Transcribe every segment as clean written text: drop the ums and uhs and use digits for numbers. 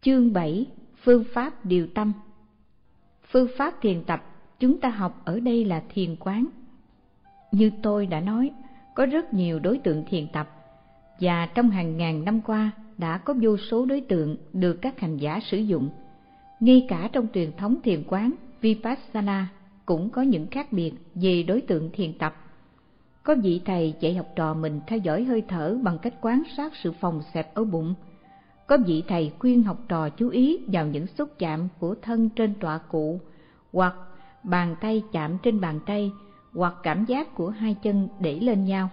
Chương 7. Phương pháp điều tâm. Phương pháp thiền tập chúng ta học ở đây là thiền quán. Như tôi đã nói, có rất nhiều đối tượng thiền tập, và trong hàng ngàn năm qua đã có vô số đối tượng được các hành giả sử dụng. Ngay cả trong truyền thống thiền quán Vipassana cũng có những khác biệt về đối tượng thiền tập. Có vị thầy dạy học trò mình theo dõi hơi thở bằng cách quan sát sự phồng xẹp ở bụng. Có vị thầy khuyên học trò chú ý vào những xúc chạm của thân trên tọa cụ, hoặc bàn tay chạm trên bàn tay, hoặc cảm giác của hai chân đẩy lên nhau.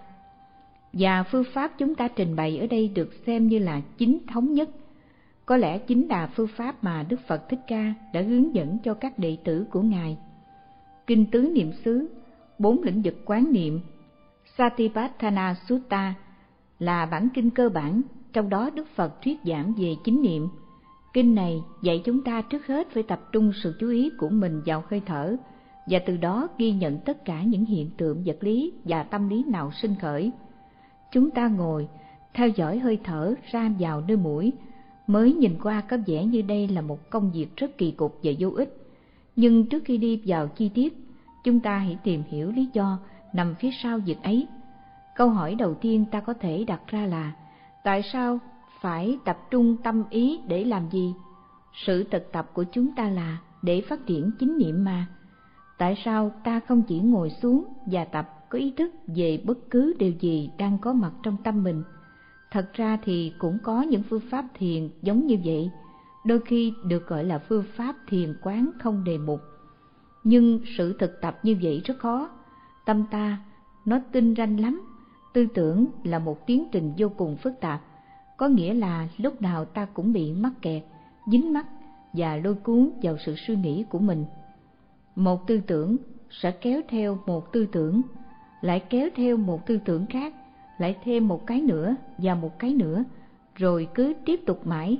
Và phương pháp chúng ta trình bày ở đây được xem như là chính thống nhất. Có lẽ chính là phương pháp mà Đức Phật Thích Ca đã hướng dẫn cho các đệ tử của Ngài. Kinh Tứ Niệm xứ, 4 lĩnh vực quán niệm, Satipatthana Sutta là bản kinh cơ bản, trong đó Đức Phật thuyết giảng về chánh niệm. Kinh này dạy chúng ta trước hết phải tập trung sự chú ý của mình vào hơi thở, và từ đó ghi nhận tất cả những hiện tượng vật lý và tâm lý nào sinh khởi. Chúng ta ngồi, theo dõi hơi thở ra vào nơi mũi, mới nhìn qua có vẻ như đây là một công việc rất kỳ cục và vô ích. Nhưng trước khi đi vào chi tiết, chúng ta hãy tìm hiểu lý do nằm phía sau việc ấy. Câu hỏi đầu tiên ta có thể đặt ra là: tại sao phải tập trung tâm ý để làm gì? Sự thực tập của chúng ta là để phát triển chánh niệm mà. Tại sao ta không chỉ ngồi xuống và tập có ý thức về bất cứ điều gì đang có mặt trong tâm mình? Thật ra thì cũng có những phương pháp thiền giống như vậy, đôi khi được gọi là phương pháp thiền quán không đề mục. Nhưng sự thực tập như vậy rất khó. Tâm ta nó tinh ranh lắm. Tư tưởng là một tiến trình vô cùng phức tạp, có nghĩa là lúc nào ta cũng bị mắc kẹt, dính mắc và lôi cuốn vào sự suy nghĩ của mình. Một tư tưởng sẽ kéo theo một tư tưởng, lại kéo theo một tư tưởng khác, lại thêm một cái nữa và một cái nữa, rồi cứ tiếp tục mãi.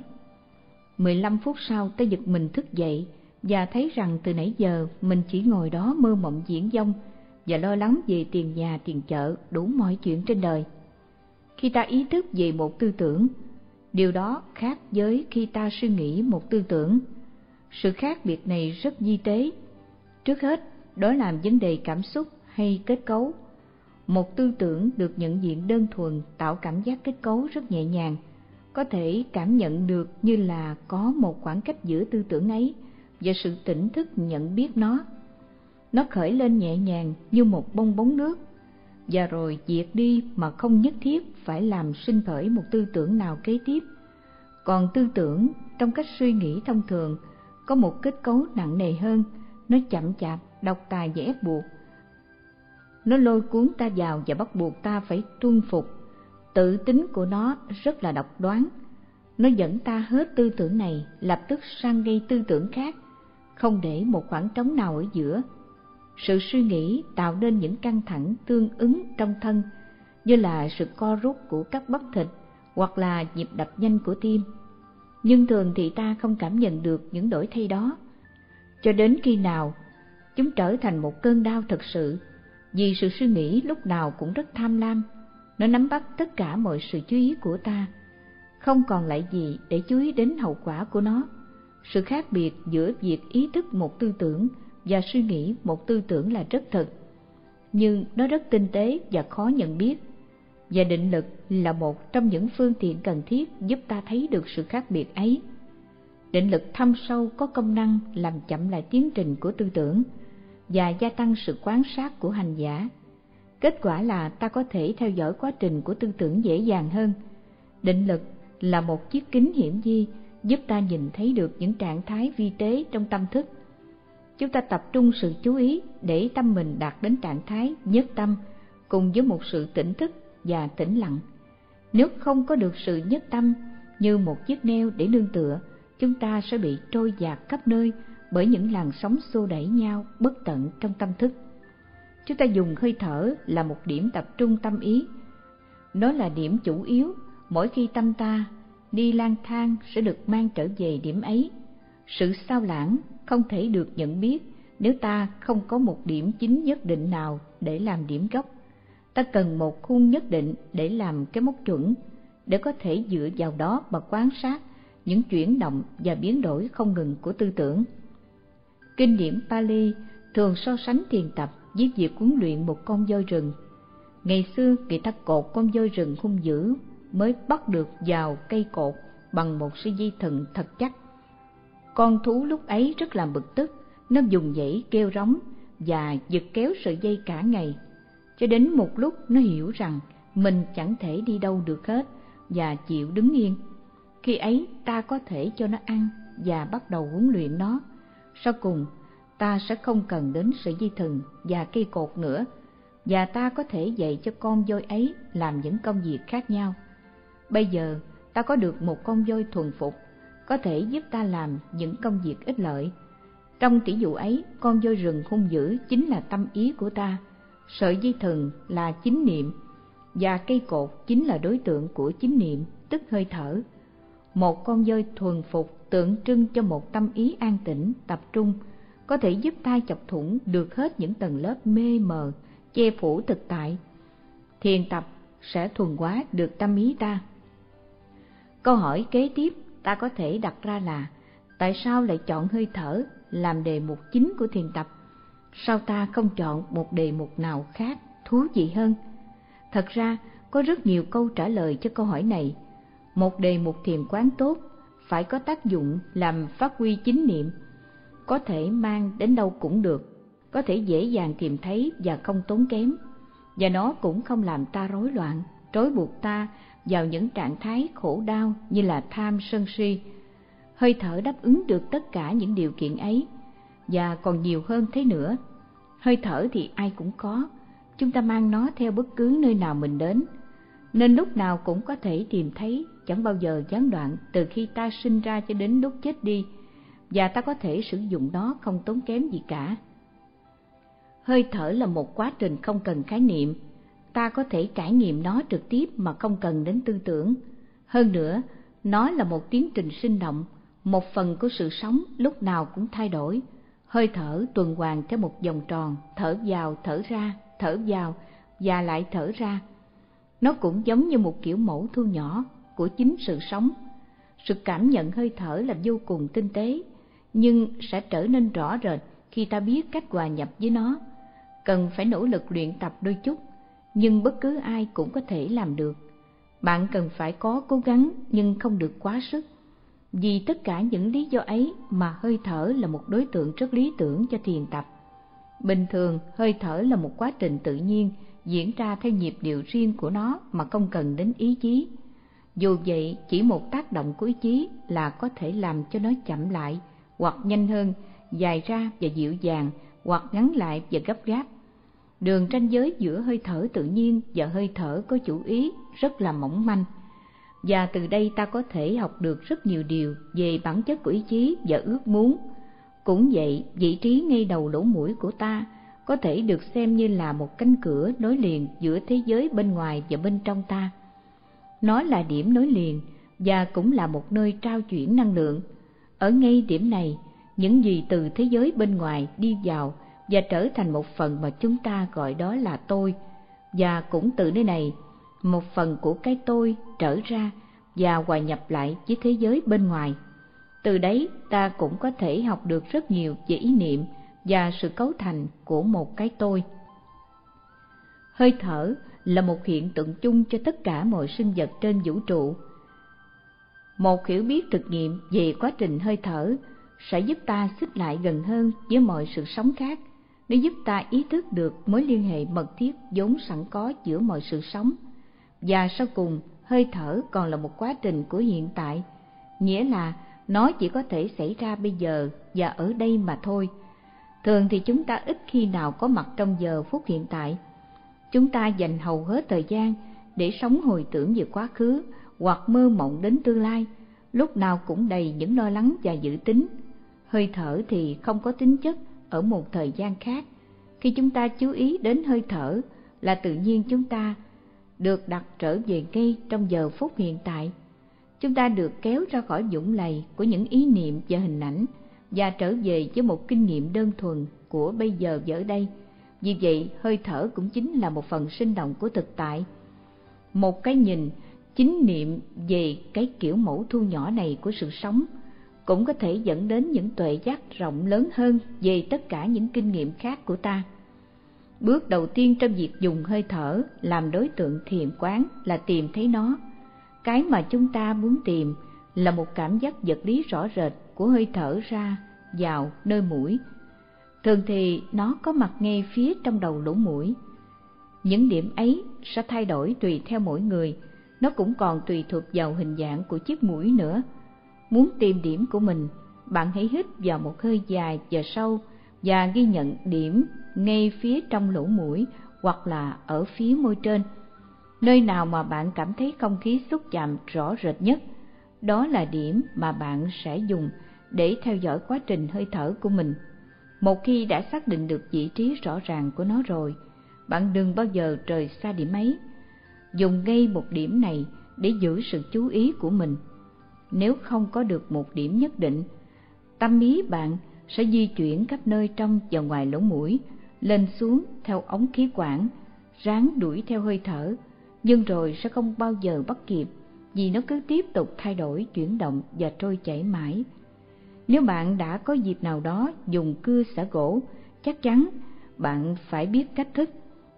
15 phút sau ta giật mình thức dậy và thấy rằng từ nãy giờ mình chỉ ngồi đó mơ mộng viển vông và lo lắng về tiền nhà tiền chợ, đủ mọi chuyện trên đời. Khi ta ý thức về một tư tưởng, điều đó khác với khi ta suy nghĩ một tư tưởng. Sự khác biệt này rất vi tế. Trước hết, đó là vấn đề cảm xúc hay kết cấu. Một tư tưởng được nhận diện đơn thuần tạo cảm giác kết cấu rất nhẹ nhàng, có thể cảm nhận được như là có một khoảng cách giữa tư tưởng ấy và sự tỉnh thức nhận biết nó. Nó khởi lên nhẹ nhàng như một bong bóng nước, và rồi diệt đi mà không nhất thiết phải làm sinh khởi một tư tưởng nào kế tiếp. Còn tư tưởng trong cách suy nghĩ thông thường có một kết cấu nặng nề hơn, nó chậm chạp, độc tài và ép buộc. Nó lôi cuốn ta vào và bắt buộc ta phải tuân phục. Tự tính của nó rất là độc đoán. Nó dẫn ta hết tư tưởng này lập tức sang gây tư tưởng khác, không để một khoảng trống nào ở giữa. Sự suy nghĩ tạo nên những căng thẳng tương ứng trong thân, như là sự co rút của các bắp thịt hoặc là nhịp đập nhanh của tim. Nhưng thường thì ta không cảm nhận được những đổi thay đó, cho đến khi nào chúng trở thành một cơn đau thực sự, vì sự suy nghĩ lúc nào cũng rất tham lam. Nó nắm bắt tất cả mọi sự chú ý của ta, không còn lại gì để chú ý đến hậu quả của nó. Sự khác biệt giữa việc ý thức một tư tưởng và suy nghĩ một tư tưởng là rất thật, nhưng nó rất tinh tế và khó nhận biết. Và định lực là một trong những phương tiện cần thiết giúp ta thấy được sự khác biệt ấy. Định lực thâm sâu có công năng làm chậm lại tiến trình của tư tưởng và gia tăng sự quan sát của hành giả. Kết quả là ta có thể theo dõi quá trình của tư tưởng dễ dàng hơn. Định lực là một chiếc kính hiển vi giúp ta nhìn thấy được những trạng thái vi tế trong tâm thức. Chúng ta tập trung sự chú ý để tâm mình đạt đến trạng thái nhất tâm cùng với một sự tỉnh thức và tĩnh lặng. Nếu không có được sự nhất tâm như một chiếc neo để nương tựa, chúng ta sẽ bị trôi dạt khắp nơi bởi những làn sóng xô đẩy nhau bất tận trong tâm thức. Chúng ta dùng hơi thở là một điểm tập trung tâm ý. Nó là điểm chủ yếu, mỗi khi tâm ta đi lang thang sẽ được mang trở về điểm ấy. Sự sao lãng không thể được nhận biết nếu ta không có một điểm chính nhất định nào để làm điểm gốc. Ta cần một khuôn nhất định để làm cái mốc chuẩn, để có thể dựa vào đó mà quan sát những chuyển động và biến đổi không ngừng của tư tưởng. Kinh điển Pali thường so sánh thiền tập với việc huấn luyện một con voi rừng. Ngày xưa người ta cột con voi rừng hung dữ mới bắt được vào cây cột bằng một sợi dây thừng thật chắc. Con thú lúc ấy rất là bực tức, nó vùng vẫy kêu rống và giật kéo sợi dây cả ngày, cho đến một lúc nó hiểu rằng mình chẳng thể đi đâu được hết và chịu đứng yên. Khi ấy ta có thể cho nó ăn và bắt đầu huấn luyện nó. Sau cùng ta sẽ không cần đến sợi dây thừng và cây cột nữa, và ta có thể dạy cho con voi ấy làm những công việc khác nhau. Bây giờ ta có được một con voi thuần phục, có thể giúp ta làm những công việc ích lợi. Trong tỷ dụ ấy, con voi rừng hung dữ chính là tâm ý của ta, sợi dây thừng là chánh niệm, và cây cột chính là đối tượng của chánh niệm, tức hơi thở. Một con voi thuần phục tượng trưng cho một tâm ý an tĩnh, tập trung, có thể giúp ta chọc thủng được hết những tầng lớp mê mờ, che phủ thực tại. Thiền tập sẽ thuần hóa được tâm ý ta. Câu hỏi kế tiếp ta có thể đặt ra là: tại sao lại chọn hơi thở làm đề mục chính của thiền tập? Sao ta không chọn một đề mục nào khác thú vị hơn? Thật ra có rất nhiều câu trả lời cho câu hỏi này. Một đề mục thiền quán tốt phải có tác dụng làm phát huy chánh niệm, có thể mang đến đâu cũng được, có thể dễ dàng tìm thấy và không tốn kém, và nó cũng không làm ta rối loạn, trói buộc ta vào những trạng thái khổ đau như là tham sân si. Hơi thở đáp ứng được tất cả những điều kiện ấy, và còn nhiều hơn thế nữa. Hơi thở thì ai cũng có, chúng ta mang nó theo bất cứ nơi nào mình đến, nên lúc nào cũng có thể tìm thấy, chẳng bao giờ gián đoạn từ khi ta sinh ra cho đến lúc chết đi, và ta có thể sử dụng nó không tốn kém gì cả. Hơi thở là một quá trình không cần khái niệm, ta có thể trải nghiệm nó trực tiếp mà không cần đến tư tưởng. Hơn nữa, nó là một tiến trình sinh động, một phần của sự sống lúc nào cũng thay đổi. Hơi thở tuần hoàn theo một vòng tròn, thở vào, thở ra, thở vào và lại thở ra. Nó cũng giống như một kiểu mẫu thu nhỏ của chính sự sống. Sự cảm nhận hơi thở là vô cùng tinh tế, nhưng sẽ trở nên rõ rệt khi ta biết cách hòa nhập với nó. Cần phải nỗ lực luyện tập đôi chút, nhưng bất cứ ai cũng có thể làm được. Bạn cần phải có cố gắng nhưng không được quá sức. Vì tất cả những lý do ấy mà hơi thở là một đối tượng rất lý tưởng cho thiền tập. Bình thường, hơi thở là một quá trình tự nhiên, diễn ra theo nhịp điệu riêng của nó mà không cần đến ý chí. Dù vậy, chỉ một tác động của ý chí là có thể làm cho nó chậm lại, hoặc nhanh hơn, dài ra và dịu dàng, hoặc ngắn lại và gấp gáp. Đường ranh giới giữa hơi thở tự nhiên và hơi thở có chủ ý rất là mỏng manh. Và từ đây ta có thể học được rất nhiều điều về bản chất của ý chí và ước muốn. Cũng vậy, vị trí ngay đầu lỗ mũi của ta có thể được xem như là một cánh cửa nối liền giữa thế giới bên ngoài và bên trong ta. Nó là điểm nối liền và cũng là một nơi trao chuyển năng lượng. Ở ngay điểm này, những gì từ thế giới bên ngoài đi vào và trở thành một phần mà chúng ta gọi đó là tôi, và cũng từ nơi này, một phần của cái tôi trở ra và hòa nhập lại với thế giới bên ngoài. Từ đấy ta cũng có thể học được rất nhiều về ý niệm và sự cấu thành của một cái tôi. Hơi thở là một hiện tượng chung cho tất cả mọi sinh vật trên vũ trụ. Một hiểu biết thực nghiệm về quá trình hơi thở sẽ giúp ta xích lại gần hơn với mọi sự sống khác. Nó giúp ta ý thức được mối liên hệ mật thiết vốn sẵn có giữa mọi sự sống. Và sau cùng, hơi thở còn là một quá trình của hiện tại, nghĩa là nó chỉ có thể xảy ra bây giờ và ở đây mà thôi. Thường thì chúng ta ít khi nào có mặt trong giờ phút hiện tại. Chúng ta dành hầu hết thời gian để sống hồi tưởng về quá khứ hoặc mơ mộng đến tương lai, lúc nào cũng đầy những lo lắng và dự tính. Hơi thở thì không có tính chất ở một thời gian khác. Khi chúng ta chú ý đến hơi thở là tự nhiên chúng ta được đặt trở về ngay trong giờ phút hiện tại. Chúng ta được kéo ra khỏi vũng lầy của những ý niệm và hình ảnh và trở về với một kinh nghiệm đơn thuần của bây giờ và ở đây. Vì vậy, hơi thở cũng chính là một phần sinh động của thực tại. Một cái nhìn Chính niệm về cái kiểu mẫu thu nhỏ này của sự sống cũng có thể dẫn đến những tuệ giác rộng lớn hơn về tất cả những kinh nghiệm khác của ta. Bước đầu tiên trong việc dùng hơi thở làm đối tượng thiền quán là tìm thấy nó. Cái mà chúng ta muốn tìm là một cảm giác vật lý rõ rệt của hơi thở ra vào nơi mũi. Thường thì nó có mặt ngay phía trong đầu lỗ mũi. Những điểm ấy sẽ thay đổi tùy theo mỗi người, nó cũng còn tùy thuộc vào hình dạng của chiếc mũi nữa. Muốn tìm điểm của mình, bạn hãy hít vào một hơi dài và sâu và ghi nhận điểm ngay phía trong lỗ mũi hoặc là ở phía môi trên. Nơi nào mà bạn cảm thấy không khí xúc chạm rõ rệt nhất, đó là điểm mà bạn sẽ dùng để theo dõi quá trình hơi thở của mình. Một khi đã xác định được vị trí rõ ràng của nó rồi, bạn đừng bao giờ rời xa điểm ấy. Dùng ngay một điểm này để giữ sự chú ý của mình. Nếu không có được một điểm nhất định, tâm ý bạn sẽ di chuyển khắp nơi trong và ngoài lỗ mũi, lên xuống theo ống khí quản, ráng đuổi theo hơi thở, nhưng rồi sẽ không bao giờ bắt kịp vì nó cứ tiếp tục thay đổi, chuyển động và trôi chảy mãi. Nếu bạn đã có dịp nào đó dùng cưa xả gỗ, chắc chắn bạn phải biết cách thức.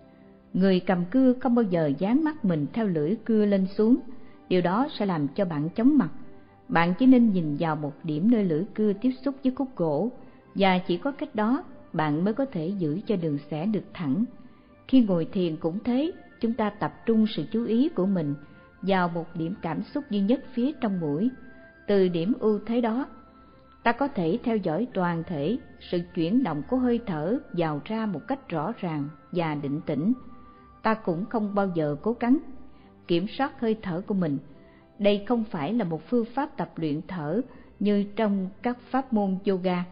Người cầm cưa không bao giờ dán mắt mình theo lưỡi cưa lên xuống, điều đó sẽ làm cho bạn chóng mặt. Bạn chỉ nên nhìn vào một điểm nơi lưỡi cưa tiếp xúc với khúc gỗ, và chỉ có cách đó bạn mới có thể giữ cho đường xẻ được thẳng. Khi ngồi thiền cũng thế, chúng ta tập trung sự chú ý của mình vào một điểm cảm xúc duy nhất phía trong mũi. Từ điểm ưu thế đó, ta có thể theo dõi toàn thể sự chuyển động của hơi thở vào ra một cách rõ ràng và định tĩnh. Ta cũng không bao giờ cố gắng kiểm soát hơi thở của mình. Đây không phải là một phương pháp tập luyện thở như trong các pháp môn yoga.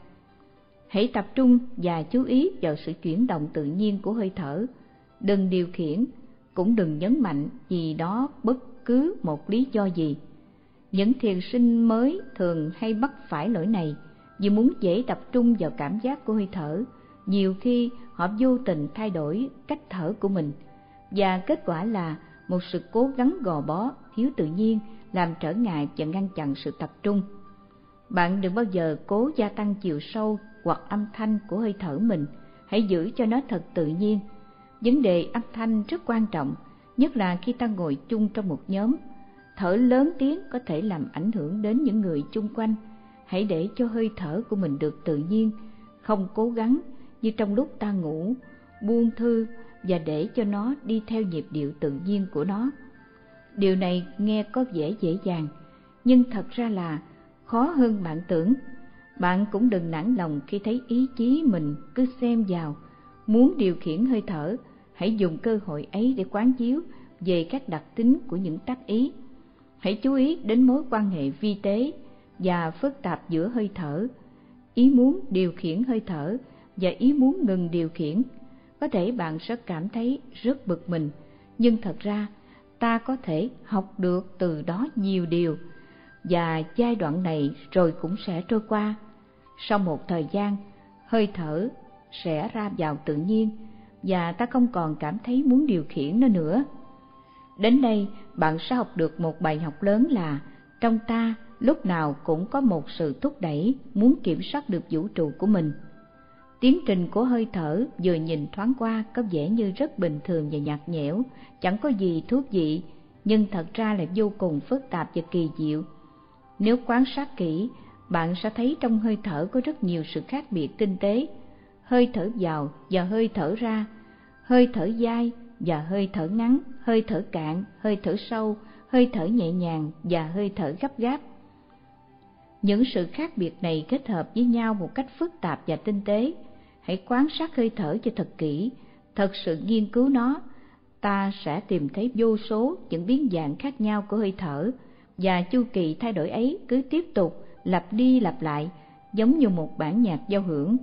Hãy tập trung và chú ý vào sự chuyển động tự nhiên của hơi thở. Đừng điều khiển, cũng đừng nhấn mạnh vì đó bất cứ một lý do gì. Những thiền sinh mới thường hay mắc phải lỗi này vì muốn dễ tập trung vào cảm giác của hơi thở. Nhiều khi họ vô tình thay đổi cách thở của mình, và kết quả là một sự cố gắng gò bó, thiếu tự nhiên, làm trở ngại và ngăn chặn sự tập trung. Bạn đừng bao giờ cố gia tăng chiều sâu hoặc âm thanh của hơi thở mình, hãy giữ cho nó thật tự nhiên. Vấn đề âm thanh rất quan trọng, nhất là khi ta ngồi chung trong một nhóm. Thở lớn tiếng có thể làm ảnh hưởng đến những người chung quanh. Hãy để cho hơi thở của mình được tự nhiên, không cố gắng như trong lúc ta ngủ, buông thư và để cho nó đi theo nhịp điệu tự nhiên của nó. Điều này nghe có vẻ dễ dàng, nhưng thật ra là khó hơn bạn tưởng. Bạn cũng đừng nản lòng khi thấy ý chí mình cứ xem vào, muốn điều khiển hơi thở. Hãy dùng cơ hội ấy để quán chiếu về các đặc tính của những tác ý. Hãy chú ý đến mối quan hệ vi tế và phức tạp giữa hơi thở, ý muốn điều khiển hơi thở và ý muốn ngừng điều khiển. Có thể bạn sẽ cảm thấy rất bực mình, nhưng thật ra ta có thể học được từ đó nhiều điều, và giai đoạn này rồi cũng sẽ trôi qua. Sau một thời gian, hơi thở sẽ ra vào tự nhiên và ta không còn cảm thấy muốn điều khiển nó nữa. Đến đây bạn sẽ học được một bài học lớn là trong ta lúc nào cũng có một sự thúc đẩy muốn kiểm soát được vũ trụ của mình. Tiến trình của hơi thở vừa nhìn thoáng qua có vẻ như rất bình thường và nhạt nhẽo, chẳng có gì thú vị, nhưng thật ra là vô cùng phức tạp và kỳ diệu. Nếu quan sát kỹ, bạn sẽ thấy trong hơi thở có rất nhiều sự khác biệt tinh tế. Hơi thở vào và hơi thở ra, hơi thở dai và hơi thở ngắn, hơi thở cạn, hơi thở sâu, hơi thở nhẹ nhàng và hơi thở gấp gáp. Những sự khác biệt này kết hợp với nhau một cách phức tạp và tinh tế. Hãy quan sát hơi thở cho thật kỹ, thật sự nghiên cứu nó. Ta sẽ tìm thấy vô số những biến dạng khác nhau của hơi thở, và chu kỳ thay đổi ấy cứ tiếp tục lặp đi lặp lại, giống như một bản nhạc giao hưởng.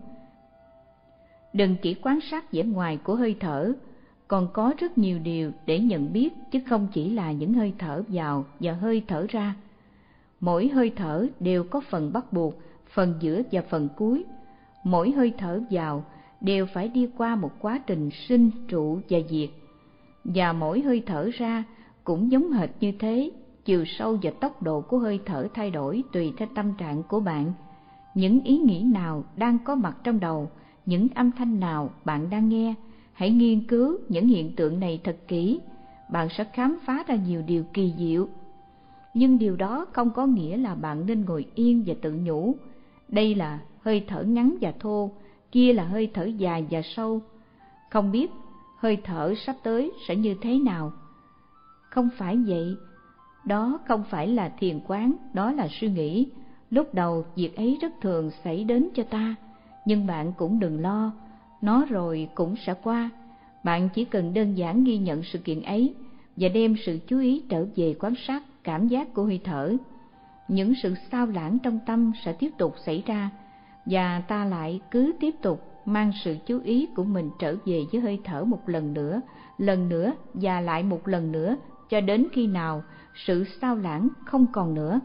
Đừng chỉ quan sát vẻ ngoài của hơi thở, còn có rất nhiều điều để nhận biết, chứ không chỉ là những hơi thở vào và hơi thở ra. Mỗi hơi thở đều có phần bắt buộc, phần giữa và phần cuối. Mỗi hơi thở vào đều phải đi qua một quá trình sinh, trụ và diệt, và mỗi hơi thở ra cũng giống hệt như thế, chiều sâu và tốc độ của hơi thở thay đổi tùy theo tâm trạng của bạn. Những ý nghĩ nào đang có mặt trong đầu, những âm thanh nào bạn đang nghe, hãy nghiên cứu những hiện tượng này thật kỹ, bạn sẽ khám phá ra nhiều điều kỳ diệu. Nhưng điều đó không có nghĩa là bạn nên ngồi yên và tự nhủ, đây là hơi thở ngắn và thô, kia là hơi thở dài và sâu. Không biết hơi thở sắp tới sẽ như thế nào. Không phải vậy, đó không phải là thiền quán, đó là suy nghĩ. Lúc đầu việc ấy rất thường xảy đến cho ta, nhưng bạn cũng đừng lo, nó rồi cũng sẽ qua. Bạn chỉ cần đơn giản ghi nhận sự kiện ấy và đem sự chú ý trở về quan sát cảm giác của hơi thở. Những sự xao lãng trong tâm sẽ tiếp tục xảy ra, và ta lại cứ tiếp tục mang sự chú ý của mình trở về với hơi thở một lần nữa và lại một lần nữa, cho đến khi nào sự xao lãng không còn nữa.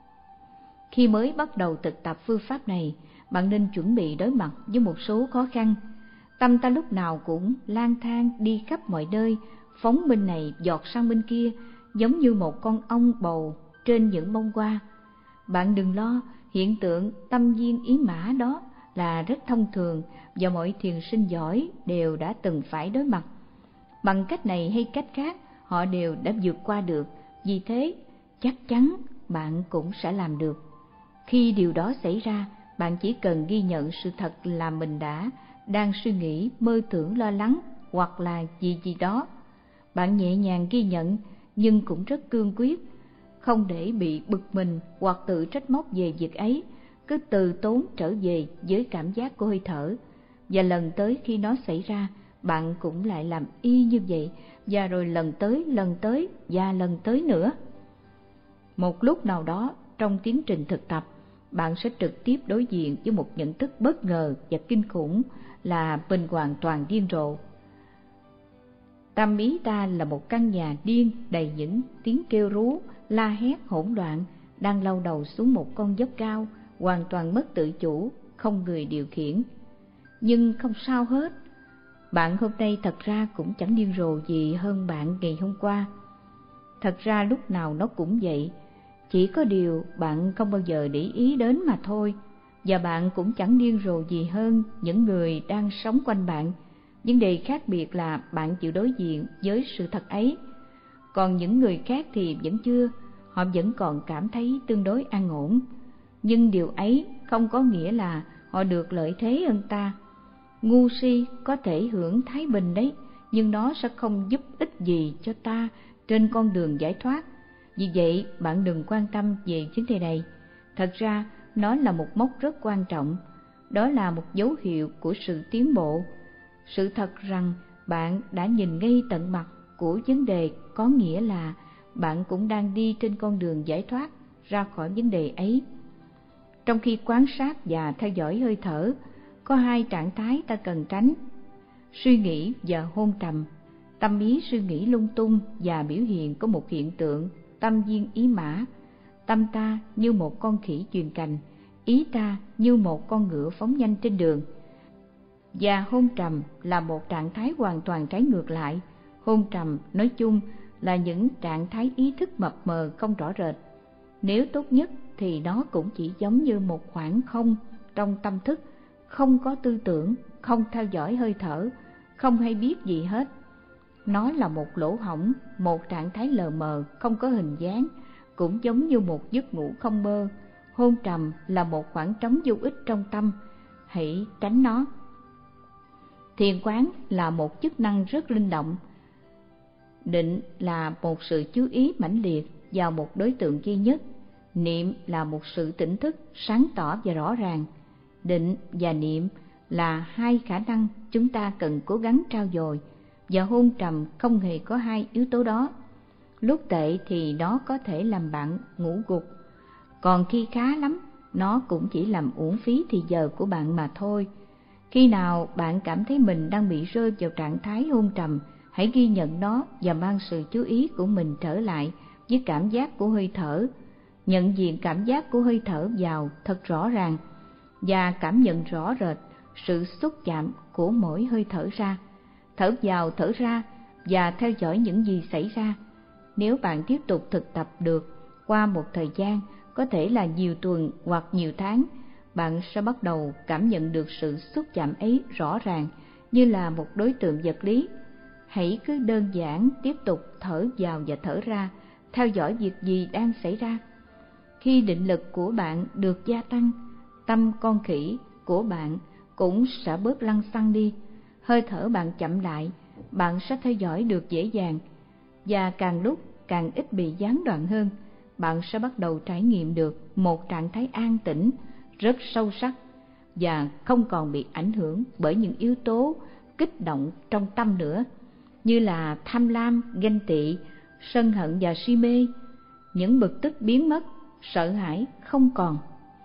Khi mới bắt đầu thực tập phương pháp này, bạn nên chuẩn bị đối mặt với một số khó khăn. Tâm ta lúc nào cũng lang thang đi khắp mọi nơi, phóng bên này giọt sang bên kia, giống như một con ong bầu trên những bông hoa. Bạn đừng lo, hiện tượng tâm viên ý mã đó là rất thông thường và mọi thiền sinh giỏi đều đã từng phải đối mặt. Bằng cách này hay cách khác, họ đều đã vượt qua được, vì thế chắc chắn bạn cũng sẽ làm được. Khi điều đó xảy ra, bạn chỉ cần ghi nhận sự thật là mình đang suy nghĩ, mơ tưởng, lo lắng hoặc là gì đó. Bạn nhẹ nhàng ghi nhận nhưng cũng rất cương quyết, không để bị bực mình hoặc tự trách móc về việc ấy, cứ từ tốn trở về với cảm giác của hơi thở. Và lần tới khi nó xảy ra, bạn cũng lại làm y như vậy, và rồi lần tới và lần tới nữa. Một lúc nào đó trong tiến trình thực tập, bạn sẽ trực tiếp đối diện với một nhận thức bất ngờ và kinh khủng là mình hoàn toàn điên rồ. Tâm ý ta là một căn nhà điên đầy những tiếng kêu rú, la hét hỗn loạn, đang lao đầu xuống một con dốc cao, hoàn toàn mất tự chủ, không người điều khiển. Nhưng không sao hết, bạn hôm nay thật ra cũng chẳng điên rồ gì hơn bạn ngày hôm qua. Thật ra lúc nào nó cũng vậy, chỉ có điều bạn không bao giờ để ý đến mà thôi. Và bạn cũng chẳng điên rồ gì hơn những người đang sống quanh bạn. Vấn đề khác biệt là bạn chịu đối diện với sự thật ấy. Còn những người khác thì vẫn chưa, họ vẫn còn cảm thấy tương đối an ổn. Nhưng điều ấy không có nghĩa là họ được lợi thế hơn ta. Ngu si có thể hưởng thái bình đấy, nhưng nó sẽ không giúp ích gì cho ta trên con đường giải thoát. Vì vậy, bạn đừng quan tâm về vấn đề này. Thật ra, nó là một mốc rất quan trọng. Đó là một dấu hiệu của sự tiến bộ. Sự thật rằng bạn đã nhìn ngay tận mặt của vấn đề có nghĩa là bạn cũng đang đi trên con đường giải thoát ra khỏi vấn đề ấy. Trong khi quan sát và theo dõi hơi thở, có hai trạng thái ta cần tránh: suy nghĩ và hôn trầm. Tâm ý suy nghĩ lung tung và biểu hiện có một hiện tượng tâm viên ý mã. Tâm ta như một con khỉ chuyền cành, ý ta như một con ngựa phóng nhanh trên đường. Và hôn trầm là một trạng thái hoàn toàn trái ngược lại. Hôn trầm nói chung là những trạng thái ý thức mập mờ không rõ rệt. Nếu tốt nhất thì nó cũng chỉ giống như một khoảng không trong tâm thức, không có tư tưởng, không theo dõi hơi thở, không hay biết gì hết. Nó là một lỗ hổng, một trạng thái lờ mờ, không có hình dáng, cũng giống như một giấc ngủ không mơ. Hôn trầm là một khoảng trống vô ích trong tâm, hãy tránh nó. Thiền quán là một chức năng rất linh động. Định là một sự chú ý mãnh liệt vào một đối tượng duy nhất. Niệm là một sự tỉnh thức sáng tỏ và rõ ràng. Định và niệm là hai khả năng chúng ta cần cố gắng trau dồi, và hôn trầm không hề có hai yếu tố đó. Lúc tệ thì nó có thể làm bạn ngủ gục, còn khi khá lắm, nó cũng chỉ làm uổng phí thì giờ của bạn mà thôi. Khi nào bạn cảm thấy mình đang bị rơi vào trạng thái hôn trầm, hãy ghi nhận nó và mang sự chú ý của mình trở lại với cảm giác của hơi thở. Nhận diện cảm giác của hơi thở vào thật rõ ràng và cảm nhận rõ rệt sự xúc chạm của mỗi hơi thở ra. Thở vào thở ra và theo dõi những gì xảy ra. Nếu bạn tiếp tục thực tập được qua một thời gian, có thể là nhiều tuần hoặc nhiều tháng, bạn sẽ bắt đầu cảm nhận được sự xúc chạm ấy rõ ràng như là một đối tượng vật lý. Hãy cứ đơn giản tiếp tục thở vào và thở ra, theo dõi việc gì đang xảy ra. Khi định lực của bạn được gia tăng, tâm con khỉ của bạn cũng sẽ bớt lăng xăng đi. Hơi thở bạn chậm lại, bạn sẽ theo dõi được dễ dàng, và càng lúc càng ít bị gián đoạn hơn. Bạn sẽ bắt đầu trải nghiệm được một trạng thái an tĩnh rất sâu sắc và không còn bị ảnh hưởng bởi những yếu tố kích động trong tâm nữa, như là tham lam, ganh tị, sân hận và si mê. Những bực tức biến mất, sợ hãi không còn.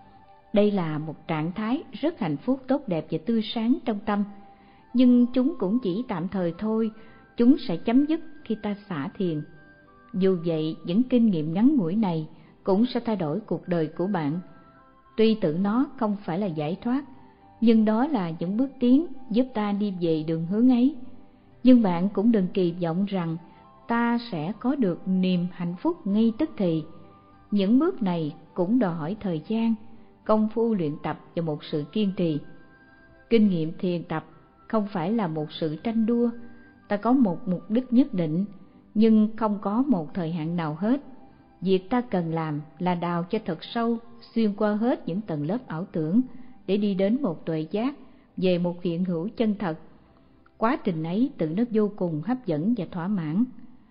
Đây là một trạng thái rất hạnh phúc, tốt đẹp và tươi sáng trong tâm. Nhưng chúng cũng chỉ tạm thời thôi, chúng sẽ chấm dứt khi ta xả thiền. Dù vậy, những kinh nghiệm ngắn ngủi này cũng sẽ thay đổi cuộc đời của bạn. Tuy tự nó không phải là giải thoát, nhưng đó là những bước tiến giúp ta đi về đường hướng ấy. Nhưng bạn cũng đừng kỳ vọng rằng ta sẽ có được niềm hạnh phúc ngay tức thì. Những bước này cũng đòi hỏi thời gian, công phu luyện tập và một sự kiên trì. Kinh nghiệm thiền tập không phải là một sự tranh đua. Ta có một mục đích nhất định, nhưng không có một thời hạn nào hết. Việc ta cần làm là đào cho thật sâu, xuyên qua hết những tầng lớp ảo tưởng để đi đến một tuệ giác về một hiện hữu chân thật. Quá trình ấy tự nó vô cùng hấp dẫn và thỏa mãn.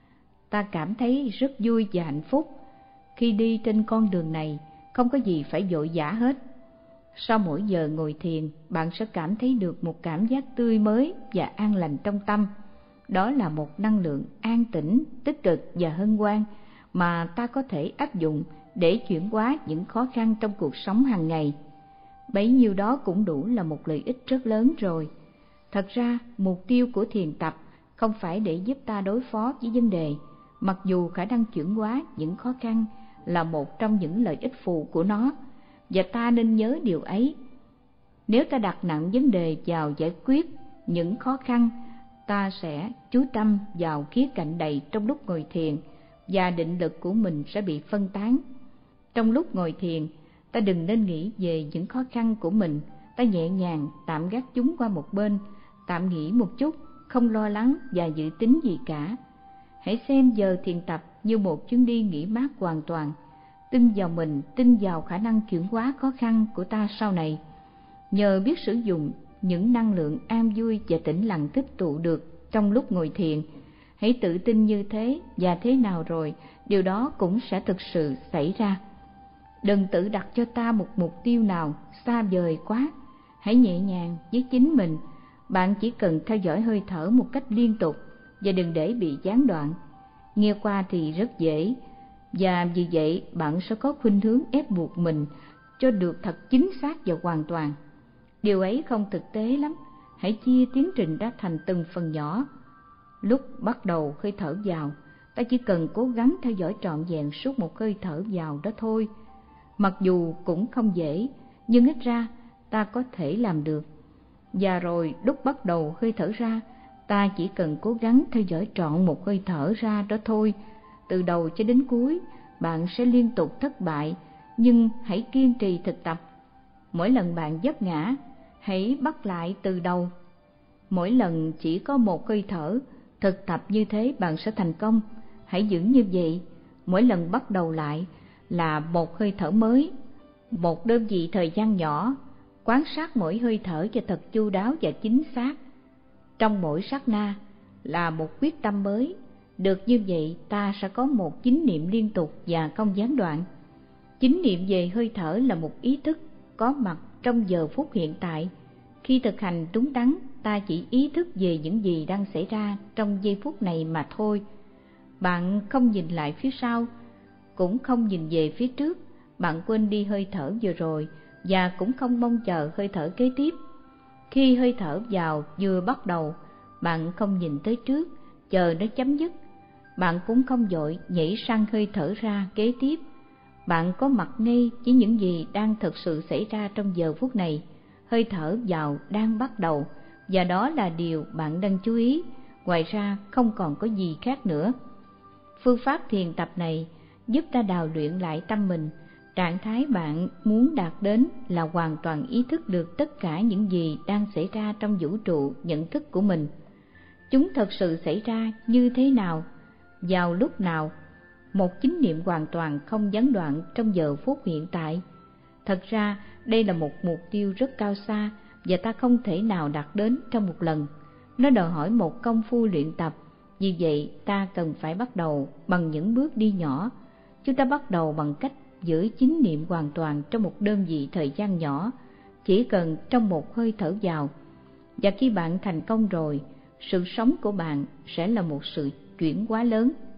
Ta cảm thấy rất vui và hạnh phúc. Khi đi trên con đường này, không có gì phải vội vã hết. Sau mỗi giờ ngồi thiền, bạn sẽ cảm thấy được một cảm giác tươi mới và an lành trong tâm. Đó là một năng lượng an tĩnh, tích cực và hân hoan mà ta có thể áp dụng để chuyển hóa những khó khăn trong cuộc sống hàng ngày. Bấy nhiêu đó cũng đủ là một lợi ích rất lớn rồi. Thật ra, mục tiêu của thiền tập không phải để giúp ta đối phó với vấn đề, mặc dù khả năng chuyển hóa những khó khăn là một trong những lợi ích phụ của nó, và ta nên nhớ điều ấy. Nếu ta đặt nặng vấn đề vào giải quyết những khó khăn, ta sẽ chú tâm vào khía cạnh đầy trong lúc ngồi thiền, và định lực của mình sẽ bị phân tán. Trong lúc ngồi thiền, ta đừng nên nghĩ về những khó khăn của mình. Ta nhẹ nhàng tạm gác chúng qua một bên, tạm nghỉ một chút, không lo lắng và dự tính gì cả. Hãy xem giờ thiền tập như một chuyến đi nghỉ mát hoàn toàn. Tin vào mình, tin vào khả năng chuyển hóa khó khăn của ta sau này. Nhờ biết sử dụng những năng lượng an vui và tĩnh lặng tích tụ được trong lúc ngồi thiền, hãy tự tin như thế, và thế nào rồi điều đó cũng sẽ thực sự xảy ra. Đừng tự đặt cho ta một mục tiêu nào xa vời quá. Hãy nhẹ nhàng với chính mình. Bạn chỉ cần theo dõi hơi thở một cách liên tục và đừng để bị gián đoạn. Nghe qua thì rất dễ, và vì vậy bạn sẽ có khuynh hướng ép buộc mình cho được thật chính xác và hoàn toàn. Điều ấy không thực tế lắm. Hãy chia tiến trình ra thành từng phần nhỏ. Lúc bắt đầu hơi thở vào, ta chỉ cần cố gắng theo dõi trọn vẹn suốt một hơi thở vào đó thôi. Mặc dù cũng không dễ, nhưng ít ra ta có thể làm được. Và rồi lúc bắt đầu hơi thở ra, ta chỉ cần cố gắng theo dõi trọn một hơi thở ra đó thôi. Từ đầu cho đến cuối, bạn sẽ liên tục thất bại, nhưng hãy kiên trì thực tập. Mỗi lần bạn vấp ngã, hãy bắt lại từ đầu. Mỗi lần chỉ có một hơi thở, thực tập như thế bạn sẽ thành công. Hãy giữ như vậy, mỗi lần bắt đầu lại là một hơi thở mới, một đơn vị thời gian nhỏ. Quan sát mỗi hơi thở cho thật chu đáo và chính xác. Trong mỗi sát na là một quyết tâm mới. Được như vậy, ta sẽ có một chánh niệm liên tục và không gián đoạn. Chánh niệm về hơi thở là một ý thức có mặt trong giờ phút hiện tại. Khi thực hành đúng đắn, ta chỉ ý thức về những gì đang xảy ra trong giây phút này mà thôi. Bạn không nhìn lại phía sau, cũng không nhìn về phía trước. Bạn quên đi hơi thở vừa rồi và cũng không mong chờ hơi thở kế tiếp. Khi hơi thở vào vừa bắt đầu, bạn không nhìn tới trước, chờ nó chấm dứt. Bạn cũng không vội nhảy sang hơi thở ra kế tiếp. Bạn có mặt ngay với những gì đang thực sự xảy ra trong giờ phút này. Hơi thở vào đang bắt đầu, và đó là điều bạn đang chú ý. Ngoài ra không còn có gì khác nữa. Phương pháp thiền tập này giúp ta đào luyện lại tâm mình. Trạng thái bạn muốn đạt đến là hoàn toàn ý thức được tất cả những gì đang xảy ra trong vũ trụ nhận thức của mình. Chúng thật sự xảy ra như thế nào, vào lúc nào, một chánh niệm hoàn toàn không gián đoạn trong giờ phút hiện tại. Thật ra đây là một mục tiêu rất cao xa và ta không thể nào đạt đến trong một lần. Nó đòi hỏi một công phu luyện tập, vì vậy ta cần phải bắt đầu bằng những bước đi nhỏ. Chúng ta bắt đầu bằng cách giữ chánh niệm hoàn toàn trong một đơn vị thời gian nhỏ, chỉ cần trong một hơi thở vào. Và khi bạn thành công rồi, sự sống của bạn sẽ là một sự chuyển hóa lớn.